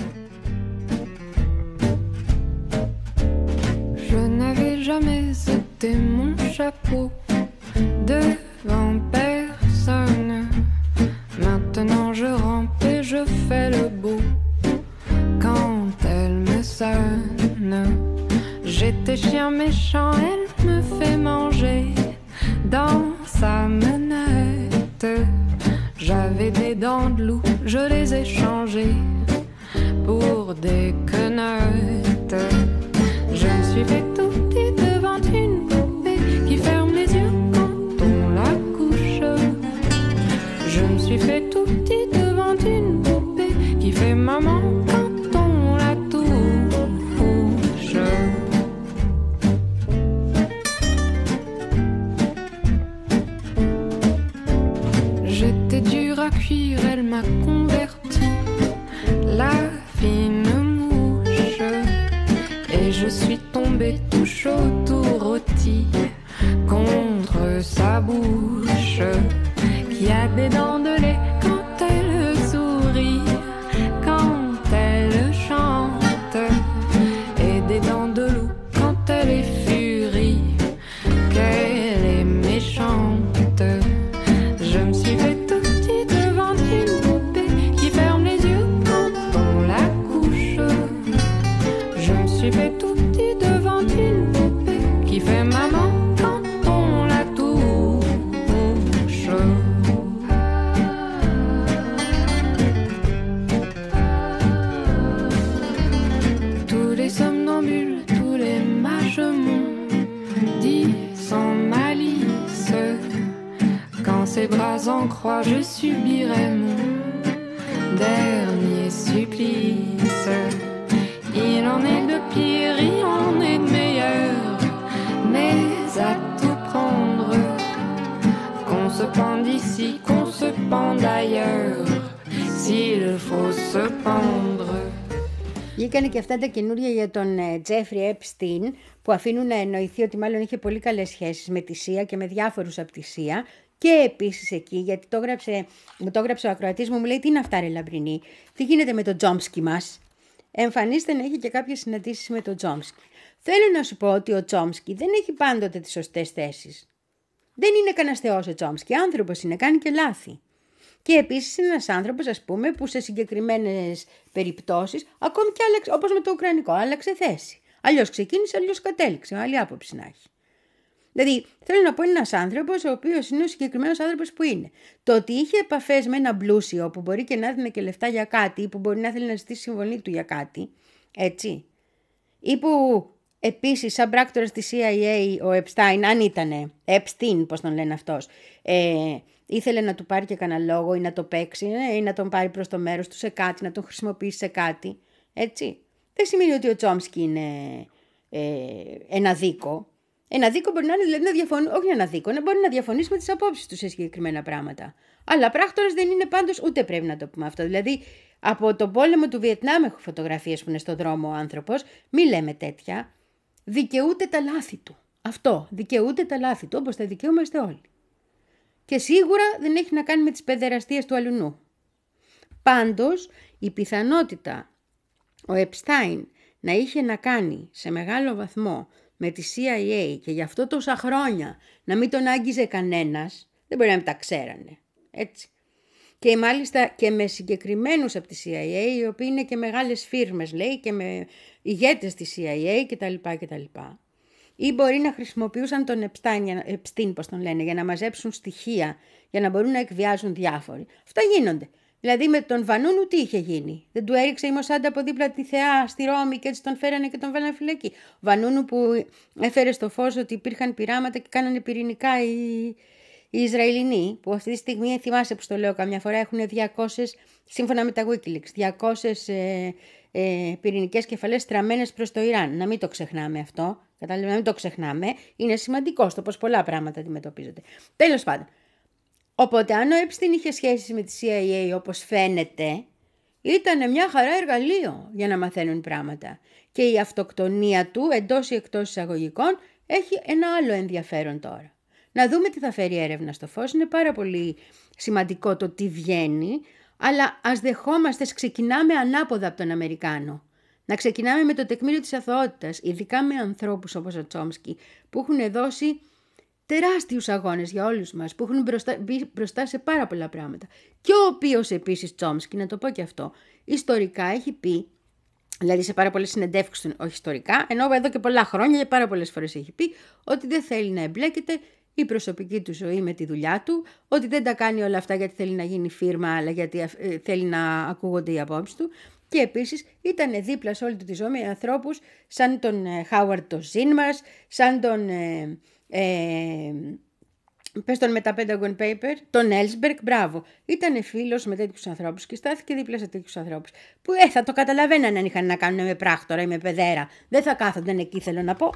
Je n'avais jamais ôté mon chapeau devant personne. Maintenant je rampe et je fais le beau quand elle me sonne. J'étais chien méchant, elle me fait manger dans sa menette. J'avais des dents de loup, je les ai changées pour des quenottes. Je me suis fait tout petit devant une poupée qui ferme les yeux quand on la couche. Je me suis fait tout petit devant une poupée qui fait maman quand on la touche. J'étais dure à cuire, elle m'a converti, la fine mouche. Et je suis tombée tout chaud, tout rôti contre sa bouche, qui a des dents de lait quand elle sourit, quand elle chante, et des dents de loup quand elle est furie, qu'elle est méchante. Je me suis fait tout petit devant une poupée qui ferme les yeux quand on la couche. Je me suis fait tout petit devant une poupée qui fait maman quand on la touche. Tous les somnambules, tous les mages m'ont dit sans malice qu'en ses bras en croix je subirais mon dernier supplice. Il en est de pire, il en est de meilleur, mais à tout prendre, qu'on se pende ici, qu'on se pende ailleurs, s'il faut se pendre. Βγήκανε και αυτά τα καινούρια για τον Τζέφρι Έπστιν, που αφήνουν να εννοηθεί ότι μάλλον είχε πολύ καλές σχέσεις με τη Σία και με διάφορους από τη Σία. Και επίσης εκεί, γιατί το γράψε, μου το έγραψε ο ακροατής μου, μου λέει τι είναι αυτά ρε Λαμπρινή, τι γίνεται με τον Τζόμσκι μας. Εμφανίστε να έχει και κάποιες συναντήσεις με τον Τζόμσκι. Θέλω να σου πω ότι ο Τζόμσκι δεν έχει πάντοτε τις σωστές θέσεις. Δεν είναι κανένας θεός ο Τζόμσκι, άνθρωπος είναι, κάνει και λάθη. Και επίσης είναι ένας άνθρωπος, ας πούμε, που σε συγκεκριμένες περιπτώσεις, ακόμη και άλλαξε, όπως με το Ουκρανικό, άλλαξε θέση. Αλλιώς ξεκίνησε, αλλιώς κατέληξε, άλλη άποψη να έχει. Δηλαδή, θέλω να πω, είναι ένας άνθρωπος ο οποίος είναι ο συγκεκριμένος άνθρωπος που είναι. Το ότι είχε επαφές με ένα πλούσιο που μπορεί και να έδινε και λεφτά για κάτι, ή που μπορεί να θέλει να ζητήσει συμβολή του για κάτι, έτσι. Ή που επίσης, σαν πράκτορας της σι άι έι, ο Επστάιν, αν ήτανε, Epstein, πώς τον λένε αυτός, ε, ήθελε να του πάρει και κανένα λόγο ή να το παίξει, ε, ή να τον πάρει προς το μέρος του σε κάτι, να τον χρησιμοποιήσει σε κάτι, έτσι. Δεν σημαίνει ότι ο Τσόμσκι είναι ε, ένα δίκο. Ένα δίκο μπορεί να είναι, δηλαδή, να διαφωνεί, όχι ένα δίκο, να μπορεί να διαφωνήσει με τις απόψεις του σε συγκεκριμένα πράγματα. Αλλά πράκτορας δεν είναι πάντως, ούτε πρέπει να το πούμε αυτό. Δηλαδή, από τον πόλεμο του Βιετνάμ έχω φωτογραφίες που είναι στο δρόμο ο άνθρωπος, μη λέμε τέτοια. Δικαιούται τα λάθη του. Αυτό, δικαιούται τα λάθη του, όπως τα δικαιούμαστε όλοι. Και σίγουρα δεν έχει να κάνει με τις παιδεραστίες του αλουνού. Πάντως, η πιθανότητα ο Επστάιν να είχε να κάνει σε μεγάλο βαθμό με τη σι άι έι και γι' αυτό τόσα χρόνια να μην τον άγγιζε κανένας, δεν μπορεί να μην τα ξέρανε, έτσι. Και μάλιστα και με συγκεκριμένους από τη σι άι έι, οι οποίοι είναι και μεγάλες φίρμες, λέει, και με ηγέτες της σι άι έι κτλ. κτλ. Ή μπορεί να χρησιμοποιούσαν τον Επστίν, πώς τον λένε, για να μαζέψουν στοιχεία, για να μπορούν να εκβιάζουν διάφοροι. Αυτά γίνονται. Δηλαδή με τον Βανούνου τι είχε γίνει? Δεν του έριξε η Μοσάντα από δίπλα τη θεά στη Ρώμη και έτσι τον φέρανε και τον βάλανε φυλακή? Βανούνου που έφερε στο φως ότι υπήρχαν πειράματα και κάνανε πυρηνικά οι, οι Ισραηλινοί, που αυτή τη στιγμή, θυμάσαι που στο λέω καμιά φορά, έχουν διακόσιες, σύμφωνα με τα Wikileaks, διακόσιες ε, ε, πυρηνικές κεφαλές στραμμένες προς το Ιράν. Να μην το ξεχνάμε αυτό. Κατάλαβε, να μην το ξεχνάμε. Είναι σημαντικό στο πως πολλά πράγματα αντιμετωπίζονται. Τέλος πάντων. Οπότε αν ο Έπστιν είχε σχέσεις με τη σι άι έι όπως φαίνεται, ήταν μια χαρά εργαλείο για να μαθαίνουν πράγματα. Και η αυτοκτονία του εντός ή εκτός εισαγωγικών έχει ένα άλλο ενδιαφέρον τώρα. Να δούμε τι θα φέρει η έρευνα στο φως. Είναι πάρα πολύ σημαντικό το τι βγαίνει, αλλά ας δεχόμαστε, ξεκινάμε ανάποδα από τον Αμερικάνο. Να ξεκινάμε με το τεκμήριο της αθωότητας, ειδικά με ανθρώπους όπως ο Τσόμσκι, που έχουν δώσει τεράστιους αγώνες για όλους μας, που έχουν μπροστά, μπροστά σε πάρα πολλά πράγματα. Και ο οποίος επίσης Τσόμσκι, να το πω και αυτό, ιστορικά έχει πει, δηλαδή σε πάρα πολλές συνεντεύξεις, όχι ιστορικά, ενώ εδώ και πολλά χρόνια και πάρα πολλές φορές έχει πει, ότι δεν θέλει να εμπλέκεται η προσωπική του ζωή με τη δουλειά του, ότι δεν τα κάνει όλα αυτά γιατί θέλει να γίνει φίρμα, αλλά γιατί ε, θέλει να ακούγονται οι απόψεις του. Και επίσης ήταν δίπλα σε όλη του τη ζωή με ανθρώπους σαν τον Χάουαρντ το Ζίνμας, σαν τον, ε, ε, πες τον με τα Pentagon Paper, τον Έλσμπεργκ, μπράβο. Ήταν φίλος με τέτοιους ανθρώπους και στάθηκε δίπλα σε τέτοιους ανθρώπους που ε, θα το καταλαβαίνανε αν είχαν να κάνουν με πράκτορα ή με παιδέρα. Δεν θα κάθονταν εκεί, θέλω να πω.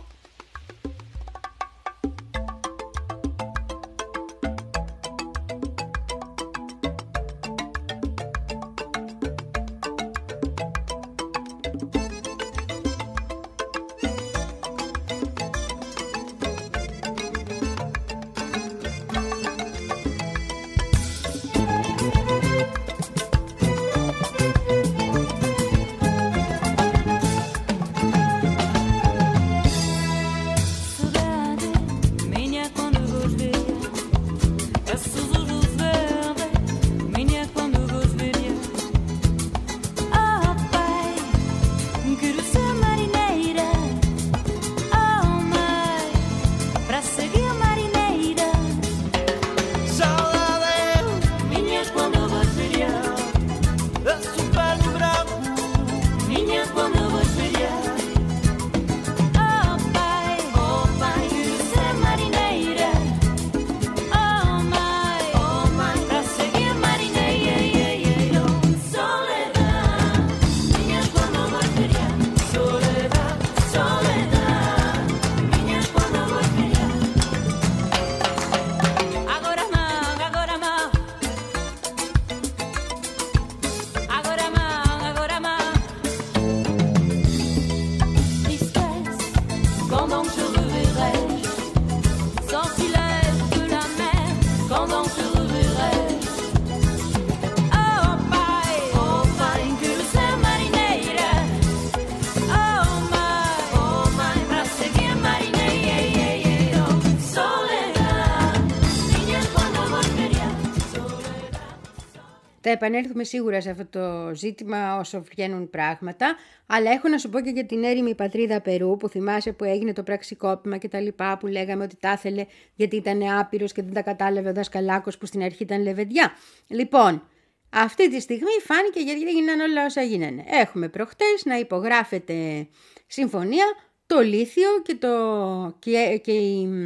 Θα επανέλθουμε σίγουρα σε αυτό το ζήτημα όσο βγαίνουν πράγματα, αλλά έχω να σου πω και για την έρημη πατρίδα Περού που θυμάσαι που έγινε το πραξικόπημα και τα λοιπά, που λέγαμε ότι τα ήθελε γιατί ήταν άπειρος και δεν τα κατάλαβε ο δασκαλάκος που στην αρχή ήταν λεβεντιά. Λοιπόν, αυτή τη στιγμή φάνηκε γιατί έγιναν όλα όσα γίνανε. Έχουμε προχτές να υπογράφεται συμφωνία, το λίθιο και, το, και, και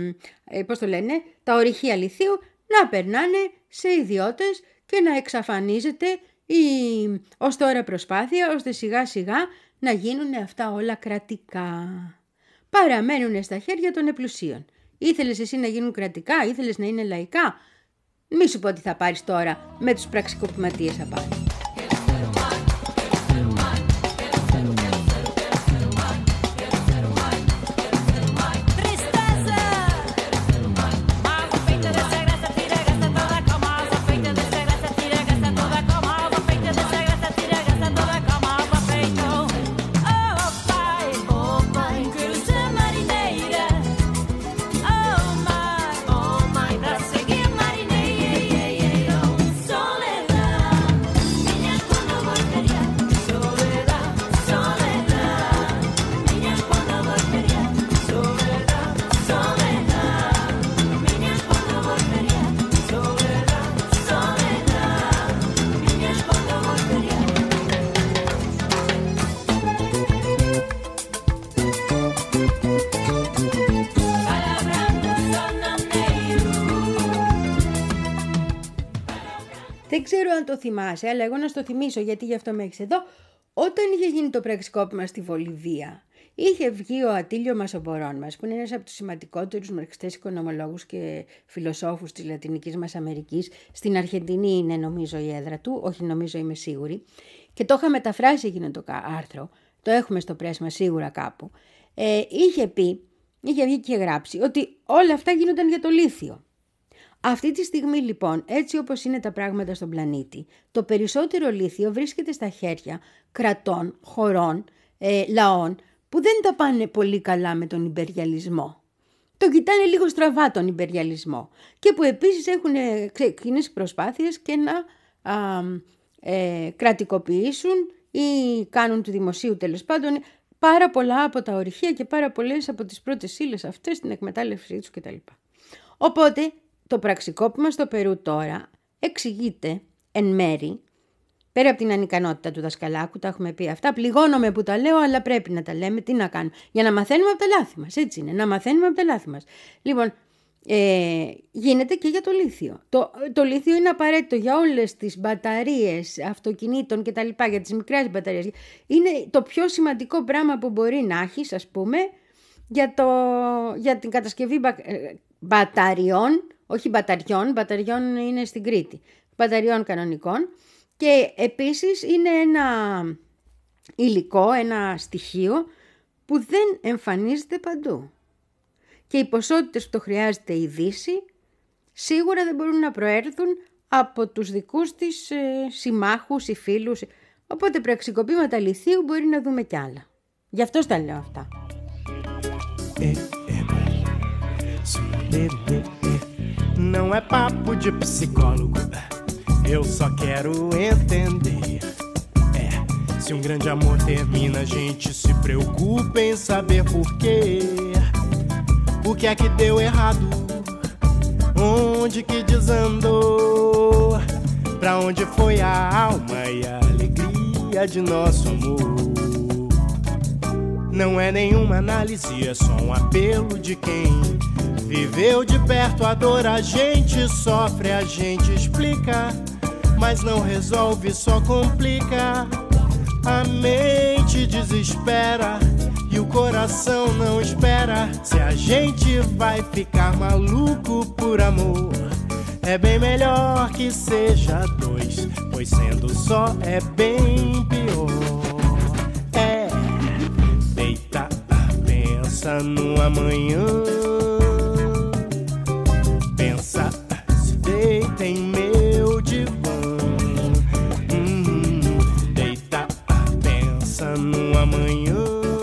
ε, πώς το λένε, τα ορυχεία λιθίου να περνάνε σε ιδιώτες και να εξαφανίζεται η ως τώρα προσπάθεια ώστε σιγά σιγά να γίνουν αυτά όλα κρατικά. Παραμένουν στα χέρια των επλουσίων. Ήθελες εσύ να γίνουν κρατικά, ήθελες να είναι λαϊκά. Μη σου πω ότι θα πάρεις τώρα με τους πραξικοπηματίες απάνω. Soledad, Δεν ξέρω αν το θυμάσαι, αλλά εγώ να στο θυμίσω γιατί γι' αυτό με έχεις εδώ. Όταν είχε γίνει το πραξικόπημα στη Βολιβία, είχε βγει ο Ατήλιο Μασομπορών μας, που είναι ένας από τους σημαντικότερους μαρξιστές οικονομολόγους και φιλοσόφους της Λατινικής μας Αμερικής. Στην Αργεντινή είναι νομίζω η έδρα του, όχι νομίζω, είμαι σίγουρη. Και το είχα μεταφράσει εκείνο το άρθρο, το έχουμε στο πρέσμα σίγουρα κάπου. Ε, είχε πει, είχε βγει και γράψει ότι όλα αυτά γίνονταν για το λίθιο. Αυτή τη στιγμή λοιπόν, έτσι όπως είναι τα πράγματα στον πλανήτη, το περισσότερο λίθιο βρίσκεται στα χέρια κρατών, χωρών, ε, λαών που δεν τα πάνε πολύ καλά με τον ιμπεριαλισμό. Το κοιτάνε λίγο στραβά τον ιμπεριαλισμό και που επίσης έχουν ξεκινήσει προσπάθειες και να α, ε, κρατικοποιήσουν ή κάνουν του δημοσίου τέλος πάντων πάρα πολλά από τα ορυχεία και πάρα πολλές από τις πρώτες ύλες αυτές, την εκμετάλλευσή τους κτλ. Οπότε το πραξικόπημα στο Περού τώρα εξηγείται εν μέρη, πέρα από την ανικανότητα του δασκαλάκου, τα έχουμε πει αυτά, πληγώνομαι που τα λέω, αλλά πρέπει να τα λέμε, τι να κάνουμε, για να μαθαίνουμε από τα λάθη μας, έτσι είναι, να μαθαίνουμε από τα λάθη μας. Λοιπόν, ε, γίνεται και για το λίθιο. Το, το λίθιο είναι απαραίτητο για όλες τις μπαταρίες αυτοκινήτων και τα λοιπά, για τις μικρές μπαταρίες. Είναι το πιο σημαντικό πράγμα που μπορεί να έχεις, ας πούμε, για, το, για την κατασκευή μπα, μπαταριών, όχι μπαταριών, μπαταριών είναι στην Κρήτη, μπαταριών κανονικών, και επίσης είναι ένα υλικό, ένα στοιχείο που δεν εμφανίζεται παντού. Και οι ποσότητες που το χρειάζεται η Δύση σίγουρα δεν μπορούν να προέρθουν από τους δικούς της ε, συμμάχους ή φίλους. Οπότε πραξικοπήματα λιθίου μπορεί να δούμε κι άλλα. Γι' αυτό τα λέω αυτά. Não é papo de psicólogo, eu só quero entender. É, se um grande amor termina, a gente se preocupa em saber por quê. O que é que deu errado? Onde que desandou? Pra onde foi a alma e a alegria de nosso amor? Não é nenhuma análise, é só um apelo de quem viveu de perto a dor. A gente sofre, a gente explica, mas não resolve, só complica. A mente desespera e o coração não espera. Se a gente vai ficar maluco por amor, é bem melhor que seja dois, pois sendo só é bem pior. É, deita, pensa no amanhã. Pensa, se deita em meu divã. Hum, deita, pensa no amanhã.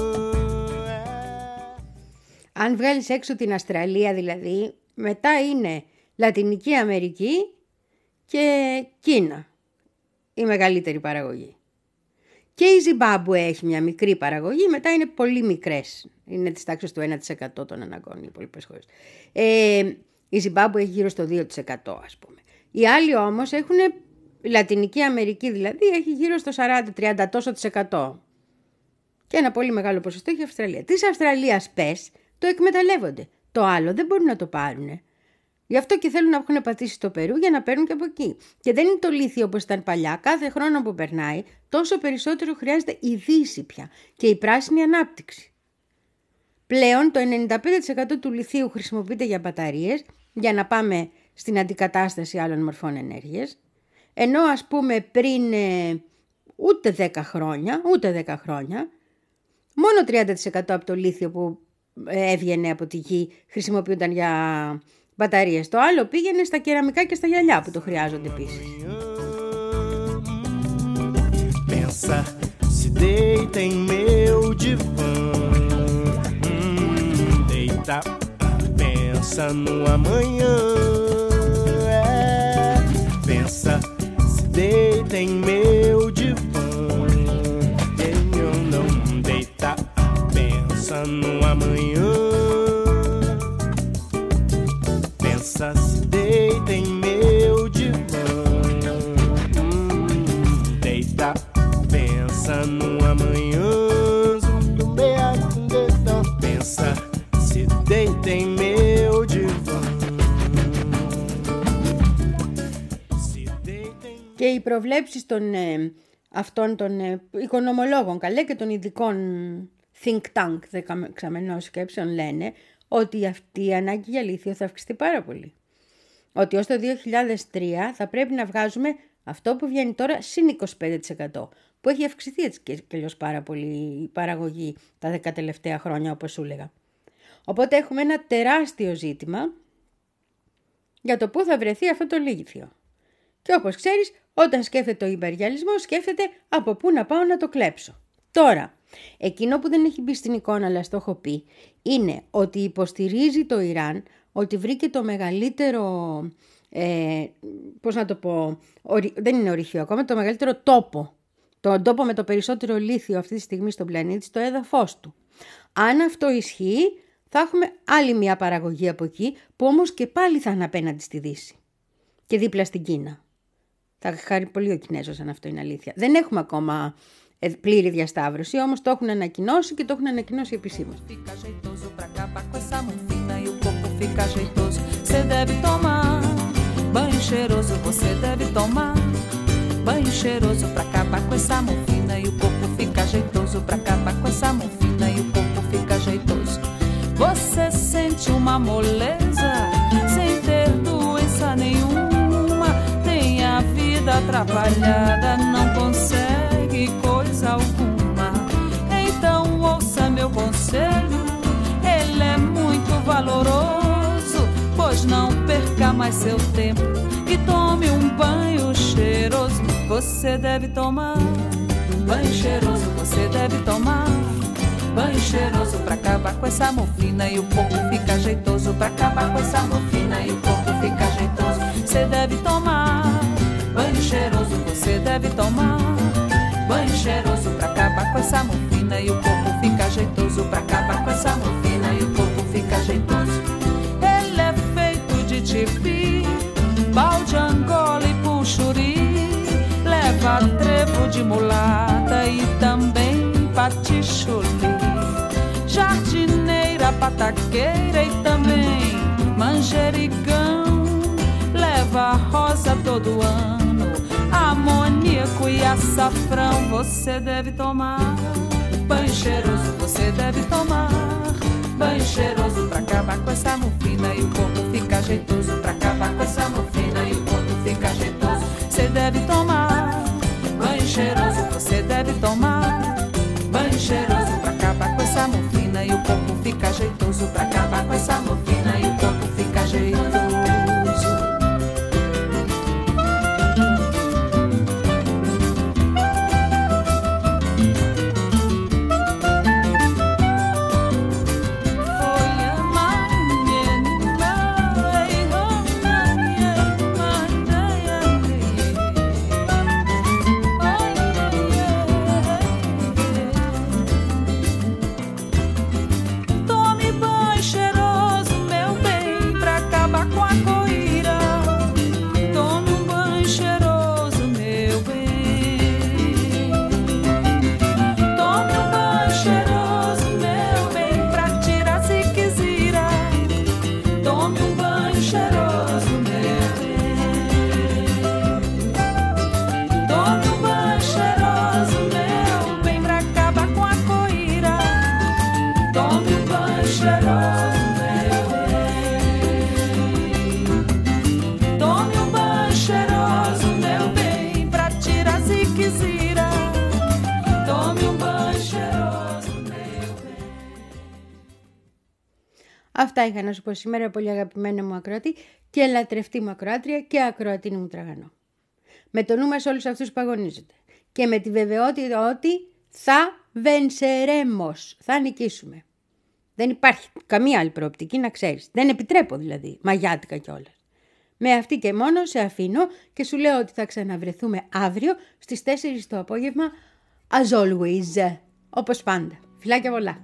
Αν βγάλεις έξω την Αυστραλία δηλαδή, μετά είναι Λατινική Αμερική και Κίνα, η μεγαλύτερη παραγωγή. Και η Ζιμπάμπουε έχει μια μικρή παραγωγή, μετά είναι πολύ μικρές. Είναι της τάξης του ένα τοις εκατό των αναγκών, οι υπόλοιπες χώρες. Ε, η Ζιμπάμπουε έχει γύρω στο δύο τοις εκατό ας πούμε. Οι άλλοι όμως έχουν, η Λατινική Αμερική δηλαδή, έχει γύρω στο σαράντα τριάντα τόσο της εκατό. Και ένα πολύ μεγάλο ποσοστό έχει η Αυστραλία. Της Αυστραλίας πες, το εκμεταλλεύονται. Το άλλο δεν μπορούν να το πάρουν. Γι' αυτό και θέλουν να έχουν πατήσει στο Περού για να παίρνουν και από εκεί. Και δεν είναι το λίθιο όπως ήταν παλιά. Κάθε χρόνο που περνάει, τόσο περισσότερο χρειάζεται η Δύση πια και η πράσινη ανάπτυξη. Πλέον το ενενήντα πέντε τοις εκατό του λιθίου χρησιμοποιείται για μπαταρίες, για να πάμε στην αντικατάσταση άλλων μορφών ενέργειας. Ενώ ας πούμε πριν ε, ούτε δέκα χρόνια, ούτε δέκα χρόνια, μόνο τριάντα τοις εκατό από το λίθιο που έβγαινε από τη γη χρησιμοποιούνταν για μπαταρίες. Το άλλο πήγαινε στα κεραμικά και στα γυαλιά που το χρειάζονται επίσης. Pensa, se deita em meu divã. Hum, deita, pensa no amanhã. É, pensa, se deita em meu divã. Eu não deita, pensa no amanhã. Pensa, se deita em meu divã. Hum, deita, pensa no amanhã. Pensa, se deita em meu divã. Και οι προβλέψεις των ε, αυτών των ε, οικονομολόγων καλέ και των ειδικών think tank δεξαμενών σκέψεων λένε ότι αυτή η ανάγκη για λίθιο θα αυξηθεί πάρα πολύ. Ότι ως το δύο χιλιάδες τρία θα πρέπει να βγάζουμε αυτό που βγαίνει τώρα συν είκοσι πέντε τοις εκατό, που έχει αυξηθεί έτσι και αλλιώς πάρα πολύ η παραγωγή τα δέκα τελευταία χρόνια, όπως σου έλεγα. Οπότε έχουμε ένα τεράστιο ζήτημα για το πού θα βρεθεί αυτό το λίθιο. Και όπως ξέρεις, όταν σκέφτεται ο υπεριαλισμός, σκέφτεται από πού να πάω να το κλέψω. Τώρα, εκείνο που δεν έχει μπει στην εικόνα, αλλά στο έχω πει, είναι ότι υποστηρίζει το Ιράν ότι βρήκε το μεγαλύτερο, ε, πώς να το πω, ορι, δεν είναι ορυχείο ακόμα, το μεγαλύτερο τόπο, τον τόπο με το περισσότερο λίθιο αυτή τη στιγμή στον πλανήτη, στο έδαφος του. Αν αυτό ισχύει, θα έχουμε άλλη μια παραγωγή από εκεί, που όμως και πάλι θα είναι απέναντι στη Δύση και δίπλα στην Κίνα. Θα χάρει πολύ ο Κινέζος αν αυτό είναι αλήθεια. Δεν έχουμε ακόμα πλήρη διασταύρωση, όμως το έχουν ανακοινώσει και το έχουν ανακοινώσει επισήμως. Fica jeitoso, você deve tomar banho cheiroso, você deve tomar banho cheiroso pra acabar com essa morfina e o corpo fica jeitoso, pra acabar com essa morfina e o corpo fica jeitoso. Você sente uma moleza sem ter doença nenhuma, tem a vida atrapalhada, não consegue coisa alguma. Então ouça meu conselho, ele é muito valoroso, pois não perca mais seu tempo e tome um banho cheiroso. Você deve tomar banho cheiroso, você deve tomar banho cheiroso pra acabar com essa morfina e o corpo fica jeitoso, pra acabar com essa morfina e o corpo fica jeitoso. Você deve tomar banho cheiroso, você deve tomar banho cheiroso pra acabar com essa morfina e o corpo fica jeitoso, pra acabar com essa morfina e o corpo fica jeitoso. Ele é feito de tipi, pau de Angola e puxuri, leva trevo de mulata e também patichuli, jardineira, pataqueira e também manjericão, leva rosa todo ano, amoníaco e açafrão. Você deve tomar banho cheiroso, você deve tomar banho cheiroso pra acabar com essa morfina e o corpo fica jeitoso, pra acabar com essa morfina e o corpo fica jeitoso. Você deve tomar banho cheiroso, você deve tomar banho cheiroso pra acabar com essa morfina e o corpo fica jeitoso, pra acabar com essa morfina e o corpo fica jeitoso. Αυτά είχα να σου πω σήμερα, πολύ αγαπημένα μου ακροατή και λατρευτή μου ακροάτρια και ακροατίνη μου τραγανό. Με το νου μας όλους αυτούς που αγωνίζονται και με τη βεβαιότητα ότι θα venceremos, θα νικήσουμε. Δεν υπάρχει καμία άλλη προοπτική, να ξέρεις. Δεν επιτρέπω δηλαδή, μαγιάτικα κιόλας. Με αυτή και μόνο σε αφήνω και σου λέω ότι θα ξαναβρεθούμε αύριο στις τέσσερις το απόγευμα, as always, όπως πάντα. Φιλάκια πολλά.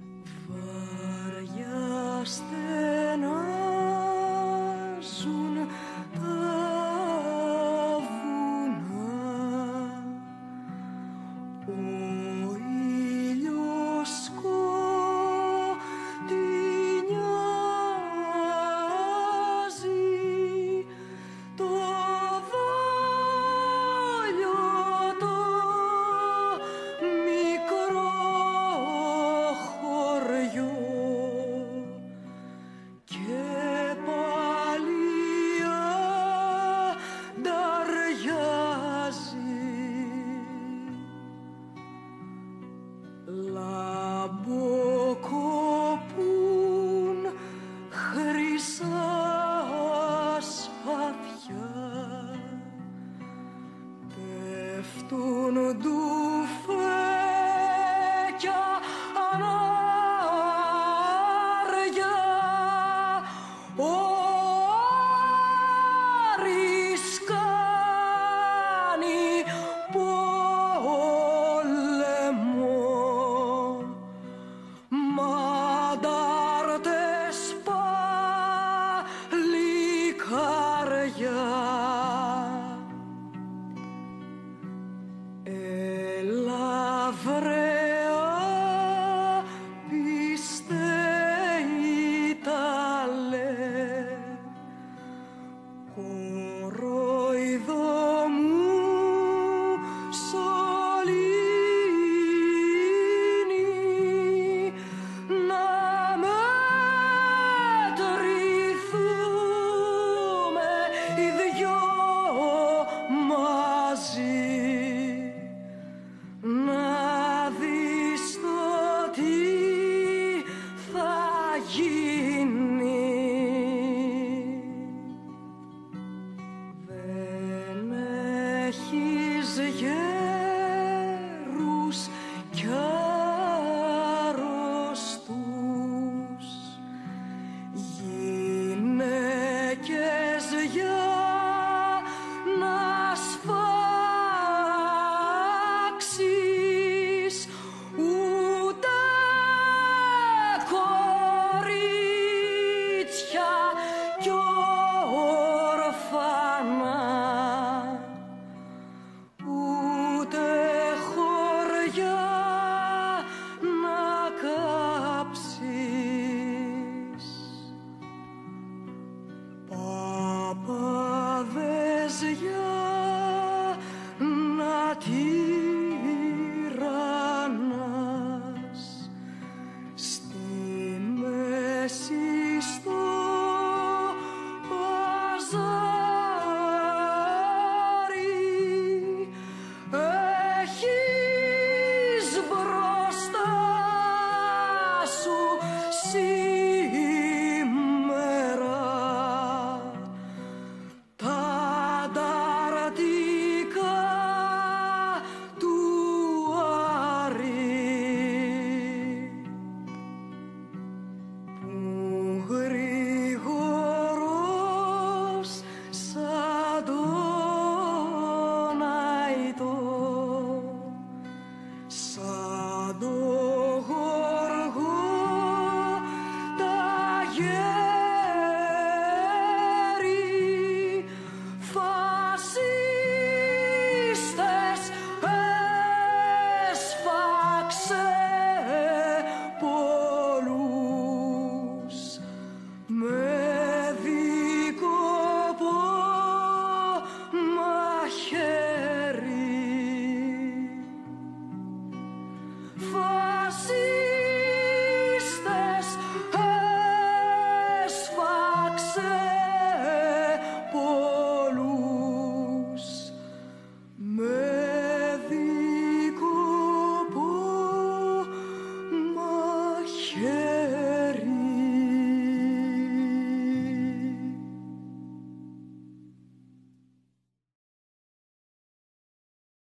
Yeah.